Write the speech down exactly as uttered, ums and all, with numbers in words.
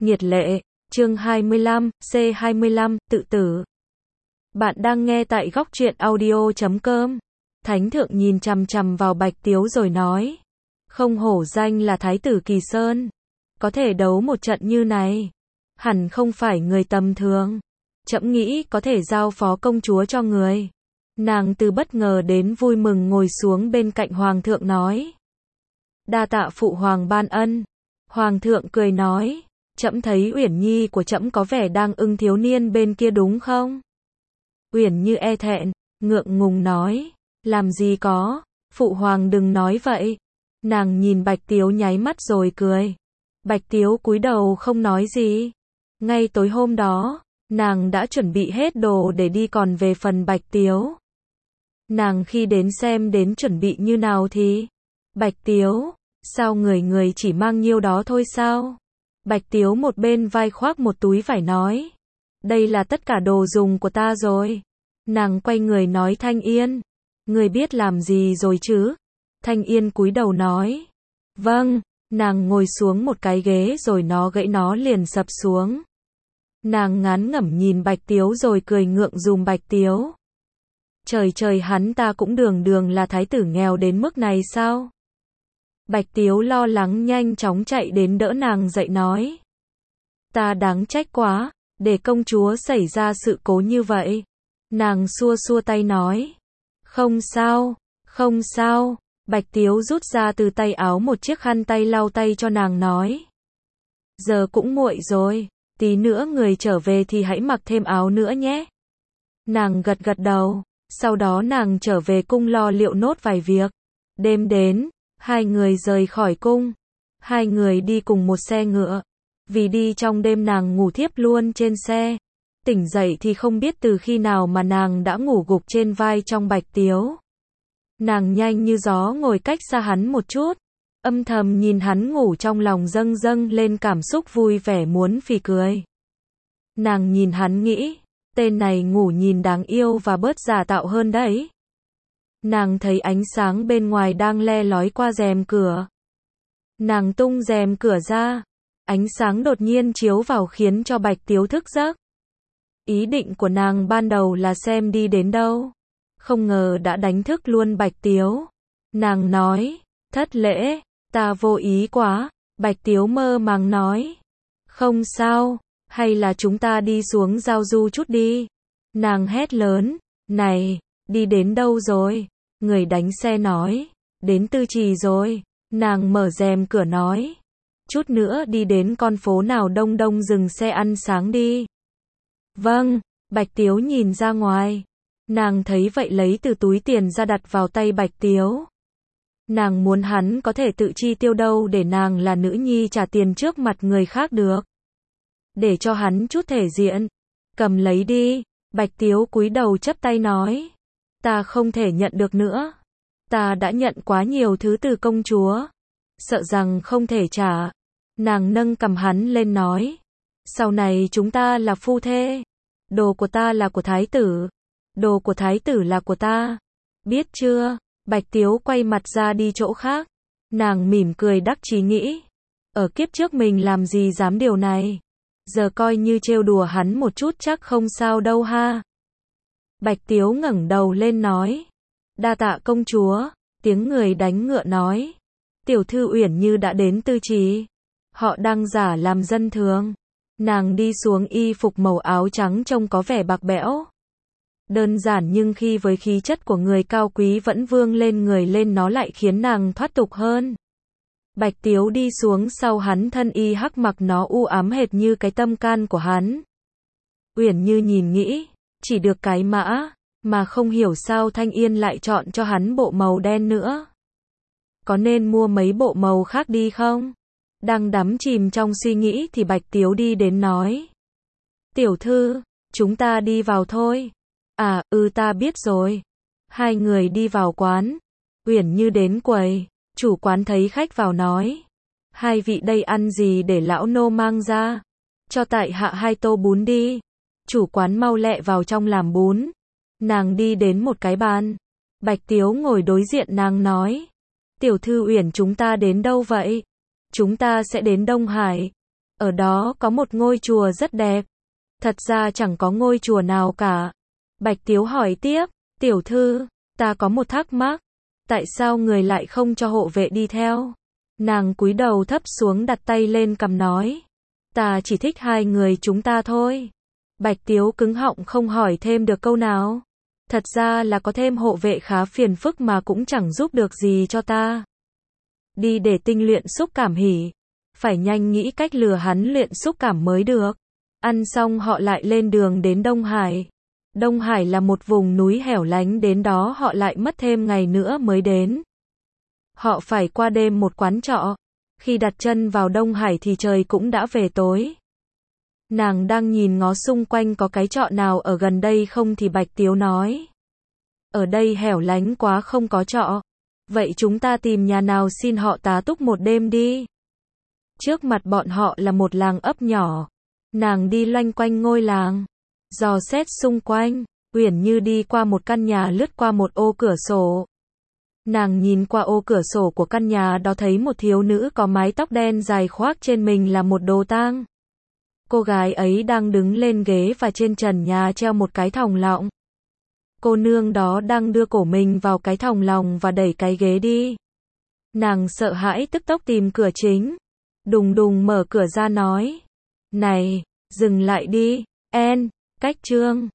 Nhiệt lệ, chương hai mươi lăm, C hai mươi lăm, tự tử. Bạn đang nghe tại góc truyện audio chấm com. Thánh thượng nhìn chằm chằm vào Bạch Tiếu rồi nói. Không hổ danh là Thái tử Kỳ Sơn. Có thể đấu một trận như này. Hẳn không phải người tầm thường. Trẫm nghĩ có thể giao phó công chúa cho người. Nàng từ bất ngờ đến vui mừng ngồi xuống bên cạnh Hoàng thượng nói. Đa tạ phụ hoàng ban ân. Hoàng thượng cười nói. Trẫm thấy Uyển Nhi của trẫm có vẻ đang ưng thiếu niên bên kia đúng không? Uyển Như e thẹn, ngượng ngùng nói. Làm gì có, phụ hoàng đừng nói vậy. Nàng nhìn Bạch Tiếu nháy mắt rồi cười. Bạch Tiếu cúi đầu không nói gì. Ngay tối hôm đó, nàng đã chuẩn bị hết đồ để đi, còn về phần Bạch Tiếu. Nàng khi đến xem đến chuẩn bị như nào thì. Bạch Tiếu, sao người người chỉ mang nhiêu đó thôi sao? Bạch Tiếu một bên vai khoác một túi vải nói. Đây là tất cả đồ dùng của ta rồi. Nàng quay người nói Thanh Yên. Người biết làm gì rồi chứ? Thanh Yên cúi đầu nói. Vâng, nàng ngồi xuống một cái ghế rồi nó gãy, nó liền sập xuống. Nàng ngán ngẩm nhìn Bạch Tiếu rồi cười ngượng dùm Bạch Tiếu. Trời trời, hắn ta cũng đường đường là thái tử nghèo đến mức này sao? Bạch Tiếu lo lắng nhanh chóng chạy đến đỡ nàng dậy nói. Ta đáng trách quá, để công chúa xảy ra sự cố như vậy. Nàng xua xua tay nói. Không sao, không sao. Bạch Tiếu rút ra từ tay áo một chiếc khăn tay lau tay cho nàng nói. Giờ cũng muộn rồi, tí nữa người trở về thì hãy mặc thêm áo nữa nhé. Nàng gật gật đầu, sau đó nàng trở về cung lo liệu nốt vài việc. Đêm đến, hai người rời khỏi cung. Hai người đi cùng một xe ngựa. Vì đi trong đêm nàng ngủ thiếp luôn trên xe. Tỉnh dậy thì không biết từ khi nào mà nàng đã ngủ gục trên vai trong Bạch Tiếu. Nàng nhanh như gió ngồi cách xa hắn một chút. Âm thầm nhìn hắn ngủ, trong lòng dâng dâng lên cảm xúc vui vẻ muốn phì cười. Nàng nhìn hắn nghĩ, tên này ngủ nhìn đáng yêu và bớt giả tạo hơn đấy. Nàng thấy ánh sáng bên ngoài đang le lói qua rèm cửa. Nàng tung rèm cửa ra. Ánh sáng đột nhiên chiếu vào khiến cho Bạch Tiếu thức giấc. Ý định của nàng ban đầu là xem đi đến đâu. Không ngờ đã đánh thức luôn Bạch Tiếu. Nàng nói, thất lễ, ta vô ý quá. Bạch Tiếu mơ màng nói. Không sao, hay là chúng ta đi xuống giao du chút đi. Nàng hét lớn, này, đi đến đâu rồi? Người đánh xe nói, đến Tư Trì rồi. Nàng mở rèm cửa nói. Chút nữa đi đến con phố nào đông đông dừng xe ăn sáng đi. Vâng, Bạch Tiếu nhìn ra ngoài. Nàng thấy vậy lấy từ túi tiền ra đặt vào tay Bạch Tiếu. Nàng muốn hắn có thể tự chi tiêu đâu để nàng là nữ nhi trả tiền trước mặt người khác được. Để cho hắn chút thể diện. Cầm lấy đi. Bạch Tiếu cúi đầu chắp tay nói. Ta không thể nhận được nữa. Ta đã nhận quá nhiều thứ từ công chúa. Sợ rằng không thể trả. Nàng nâng cầm hắn lên nói. Sau này chúng ta là phu thê. Đồ của ta là của thái tử. Đồ của thái tử là của ta. Biết chưa? Bạch Tiếu quay mặt ra đi chỗ khác. Nàng mỉm cười đắc chí nghĩ. Ở kiếp trước mình làm gì dám điều này. Giờ coi như trêu đùa hắn một chút chắc không sao đâu ha. Bạch Tiếu ngẩng đầu lên nói. Đa tạ công chúa. Tiếng người đánh ngựa nói. Tiểu thư Uyển Như đã đến Tư Trì. Họ đang giả làm dân thường. Nàng đi xuống, y phục màu áo trắng trông có vẻ bạc bẽo. Đơn giản nhưng khi với khí chất của người cao quý vẫn vương lên người lên, nó lại khiến nàng thoát tục hơn. Bạch Tiếu đi xuống sau hắn, thân y hắc mặc nó u ám hệt như cái tâm can của hắn. Uyển Như nhìn nghĩ, chỉ được cái mã, mà không hiểu sao Thanh Yên lại chọn cho hắn bộ màu đen nữa. Có nên mua mấy bộ màu khác đi không? Đang đắm chìm trong suy nghĩ thì Bạch Tiếu đi đến nói. Tiểu thư, chúng ta đi vào thôi. À, ừ ta biết rồi. Hai người đi vào quán. Uyển Như đến quầy. Chủ quán thấy khách vào nói. Hai vị đây ăn gì để lão nô mang ra? Cho tại hạ hai tô bún đi. Chủ quán mau lẹ vào trong làm bún. Nàng đi đến một cái bàn. Bạch Tiếu ngồi đối diện nàng nói. Tiểu thư Uyển, chúng ta đến đâu vậy? Chúng ta sẽ đến Đông Hải. Ở đó có một ngôi chùa rất đẹp. Thật ra chẳng có ngôi chùa nào cả. Bạch Tiếu hỏi tiếp, tiểu thư, ta có một thắc mắc. Tại sao người lại không cho hộ vệ đi theo? Nàng cúi đầu thấp xuống đặt tay lên cằm nói. Ta chỉ thích hai người chúng ta thôi. Bạch Tiếu cứng họng không hỏi thêm được câu nào. Thật ra là có thêm hộ vệ khá phiền phức mà cũng chẳng giúp được gì cho ta. Đi để tinh luyện xúc cảm hỉ. Phải nhanh nghĩ cách lừa hắn luyện xúc cảm mới được. Ăn xong họ lại lên đường đến Đông Hải. Đông Hải là một vùng núi hẻo lánh, đến đó họ lại mất thêm ngày nữa mới đến. Họ phải qua đêm một quán trọ. Khi đặt chân vào Đông Hải thì trời cũng đã về tối. Nàng đang nhìn ngó xung quanh có cái trọ nào ở gần đây không thì Bạch Tiếu nói. Ở đây hẻo lánh quá không có trọ. Vậy chúng ta tìm nhà nào xin họ tá túc một đêm đi. Trước mặt bọn họ là một làng ấp nhỏ. Nàng đi loanh quanh ngôi làng, dò xét xung quanh, Uyển Như đi qua một căn nhà lướt qua một ô cửa sổ. Nàng nhìn qua ô cửa sổ của căn nhà đó thấy một thiếu nữ có mái tóc đen dài khoác trên mình là một đồ tang. Cô gái ấy đang đứng lên ghế và trên trần nhà treo một cái thòng lọng. Cô nương đó đang đưa cổ mình vào cái thòng lọng và đẩy cái ghế đi. Nàng sợ hãi tức tốc tìm cửa chính. Đùng đùng mở cửa ra nói. Này, dừng lại đi, En, cách trương.